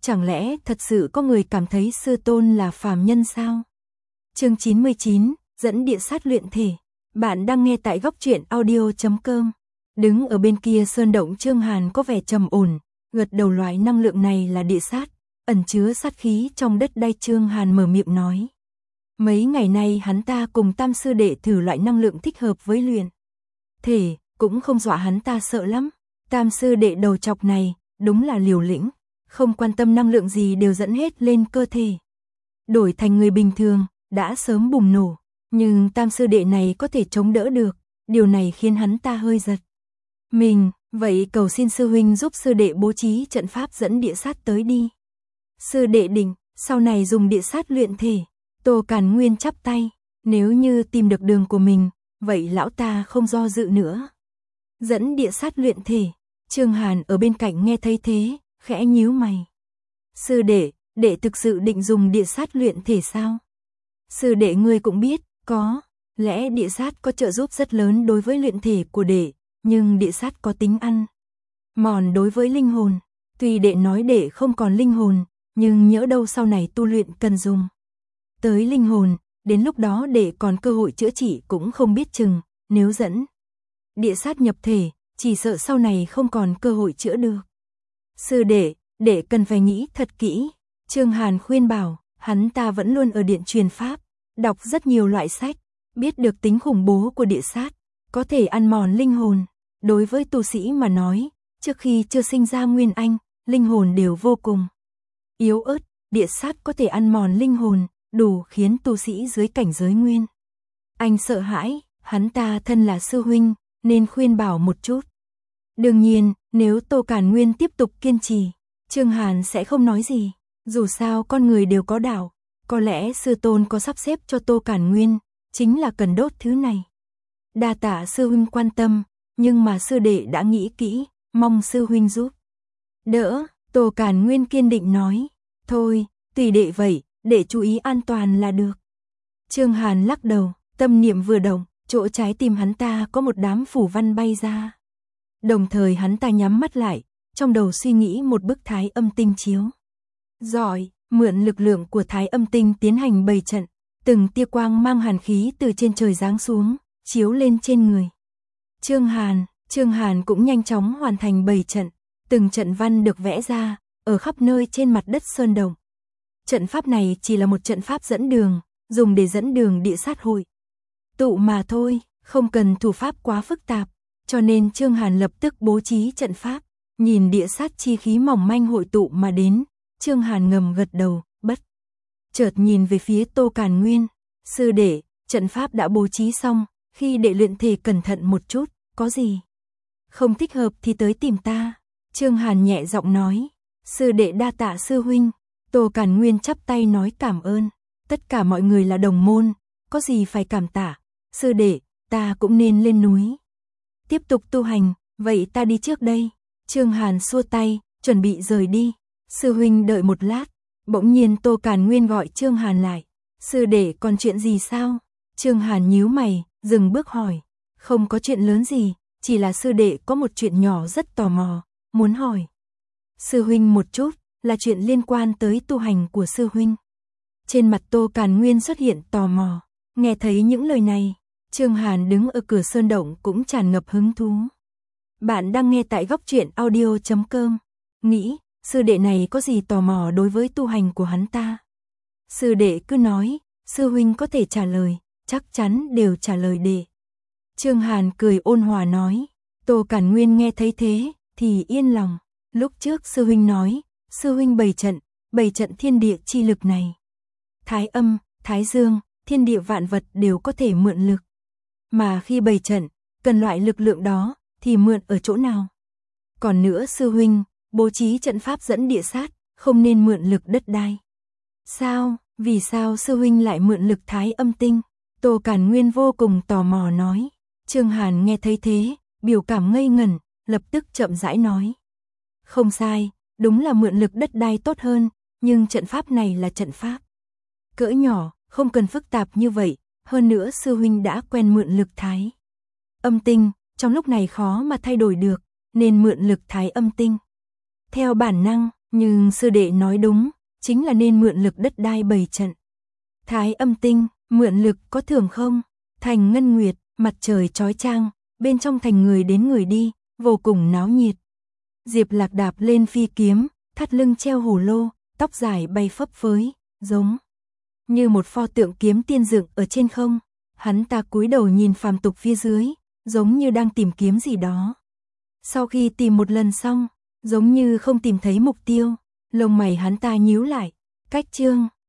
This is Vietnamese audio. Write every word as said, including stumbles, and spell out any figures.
Chẳng lẽ thật sự có người cảm thấy sư tôn là phàm nhân sao? Chương chín mươi chín, dẫn địa sát luyện thể. Bạn đang nghe tại góc truyện audio chấm com. Đứng ở bên kia sơn động Trương Hàn có vẻ trầm ổn, gật đầu. Loại năng lượng này là địa sát, ẩn chứa sát khí trong đất đai. Trương Hàn mở miệng nói. Mấy ngày nay hắn ta cùng Tam sư đệ thử loại năng lượng thích hợp với luyện thể, cũng không dọa hắn ta sợ lắm. Tam sư đệ đầu chọc này, đúng là liều lĩnh, không quan tâm năng lượng gì đều dẫn hết lên cơ thể. Đổi thành người bình thường, đã sớm bùng nổ, nhưng Tam sư đệ này có thể chống đỡ được, điều này khiến hắn ta hơi giật mình. Vậy cầu xin sư huynh giúp sư đệ bố trí trận pháp dẫn địa sát tới đi. Sư đệ định, sau này dùng địa sát luyện thể. Tô Càn Nguyên chắp tay, nếu như tìm được đường của mình, vậy lão ta không do dự nữa. Dẫn địa sát luyện thể. Trương Hàn ở bên cạnh nghe thấy thế, khẽ nhíu mày. Sư đệ, đệ thực sự định dùng địa sát luyện thể sao? Sư đệ ngươi cũng biết, có lẽ địa sát có trợ giúp rất lớn đối với luyện thể của đệ, nhưng địa sát có tính ăn mòn đối với linh hồn. Tuy đệ nói đệ không còn linh hồn, nhưng nhỡ đâu sau này tu luyện cần dùng tới linh hồn, đến lúc đó đệ còn cơ hội chữa trị cũng không biết chừng. Nếu dẫn địa sát nhập thể, chỉ sợ sau này không còn cơ hội chữa được. Sư đệ, đệ cần phải nghĩ thật kỹ. Trương Hàn khuyên bảo. Hắn ta vẫn luôn ở điện truyền pháp, đọc rất nhiều loại sách, biết được tính khủng bố của địa sát, có thể ăn mòn linh hồn. Đối với tu sĩ mà nói, trước khi chưa sinh ra nguyên anh, linh hồn đều vô cùng yếu ớt, địa sát có thể ăn mòn linh hồn, đủ khiến tu sĩ dưới cảnh giới nguyên anh sợ hãi. Hắn ta thân là sư huynh, nên khuyên bảo một chút. Đương nhiên, nếu Tô Càn Nguyên tiếp tục kiên trì, Trương Hàn sẽ không nói gì. Dù sao con người đều có đạo, có lẽ sư tôn có sắp xếp cho Tô Càn Nguyên, chính là cần đốt thứ này. Đa tạ sư huynh quan tâm, nhưng mà sư đệ đã nghĩ kỹ, mong sư huynh giúp đỡ. Tô Càn Nguyên kiên định nói. Thôi, tùy đệ vậy, để chú ý an toàn là được. Trương Hàn lắc đầu, tâm niệm vừa động, chỗ trái tim hắn ta có một đám phủ văn bay ra. Đồng thời hắn ta nhắm mắt lại, trong đầu suy nghĩ một bức thái âm tinh chiếu. Giỏi, mượn lực lượng của thái âm tinh tiến hành bày trận, từng tia quang mang hàn khí từ trên trời giáng xuống, chiếu lên trên người Trương Hàn. Trương Hàn cũng nhanh chóng hoàn thành bày trận, từng trận văn được vẽ ra, ở khắp nơi trên mặt đất sơn động. Trận pháp này chỉ là một trận pháp dẫn đường, dùng để dẫn đường địa sát hội tụ mà thôi, không cần thủ pháp quá phức tạp, cho nên Trương Hàn lập tức bố trí trận pháp. Nhìn địa sát chi khí mỏng manh hội tụ mà đến, Trương Hàn ngầm gật đầu, bất chợt nhìn về phía Tô Càn Nguyên. Sư đệ, trận pháp đã bố trí xong, khi đệ luyện thể cẩn thận một chút, có gì không thích hợp thì tới tìm ta. Trương Hàn nhẹ giọng nói. Sư đệ đa tạ sư huynh. Tô Càn Nguyên chắp tay nói cảm ơn. Tất cả mọi người là đồng môn, có gì phải cảm tạ. Sư đệ, ta cũng nên lên núi tiếp tục tu hành, vậy ta đi trước đây. Trương Hàn xua tay, chuẩn bị rời đi. Sư huynh đợi một lát. Bỗng nhiên Tô Càn Nguyên gọi Trương Hàn lại. Sư đệ còn chuyện gì sao? Trương Hàn nhíu mày, dừng bước hỏi. Không có chuyện lớn gì, chỉ là sư đệ có một chuyện nhỏ rất tò mò, muốn hỏi sư huynh một chút, là chuyện liên quan tới tu hành của sư huynh. Trên mặt Tô Càn Nguyên xuất hiện tò mò. Nghe thấy những lời này, Trương Hàn đứng ở cửa sơn động cũng tràn ngập hứng thú. Bạn đang nghe tại góc truyện audio chấm com. Nghĩ, sư đệ này có gì tò mò đối với tu hành của hắn ta? Sư đệ cứ nói, sư huynh có thể trả lời, chắc chắn đều trả lời đệ. Trương Hàn cười ôn hòa nói. Tô Càn Nguyên nghe thấy thế, thì yên lòng. Lúc trước sư huynh nói, sư huynh bày trận, bày trận thiên địa chi lực này. Thái âm, thái dương, thiên địa vạn vật đều có thể mượn lực. Mà khi bày trận, cần loại lực lượng đó, thì mượn ở chỗ nào? Còn nữa sư huynh, bố trí trận pháp dẫn địa sát, không nên mượn lực đất đai. Sao, vì sao sư huynh lại mượn lực thái âm tinh? Tô Càn Nguyên vô cùng tò mò nói. Trương Hàn nghe thấy thế, biểu cảm ngây ngẩn, lập tức chậm rãi nói. Không sai, đúng là mượn lực đất đai tốt hơn, nhưng trận pháp này là trận pháp cỡ nhỏ, không cần phức tạp như vậy. Hơn nữa sư huynh đã quen mượn lực thái âm tinh, trong lúc này khó mà thay đổi được, nên mượn lực thái âm tinh. Theo bản năng, Nhưng sư đệ nói đúng, chính là nên mượn lực đất đai bày trận. Thái âm tinh, mượn lực có thưởng không? Thành ngân nguyệt, mặt trời chói chang, bên trong thành người đến người đi, vô cùng náo nhiệt. Diệp Lạc đạp lên phi kiếm, thắt lưng treo hổ lô, tóc dài bay phấp phới, giống như một pho tượng kiếm tiên dựng ở trên không. Hắn ta cúi đầu nhìn phàm tục phía dưới, giống như đang tìm kiếm gì đó. Sau khi tìm một lần xong, giống như không tìm thấy mục tiêu, lông mày hắn ta nhíu lại, cách chương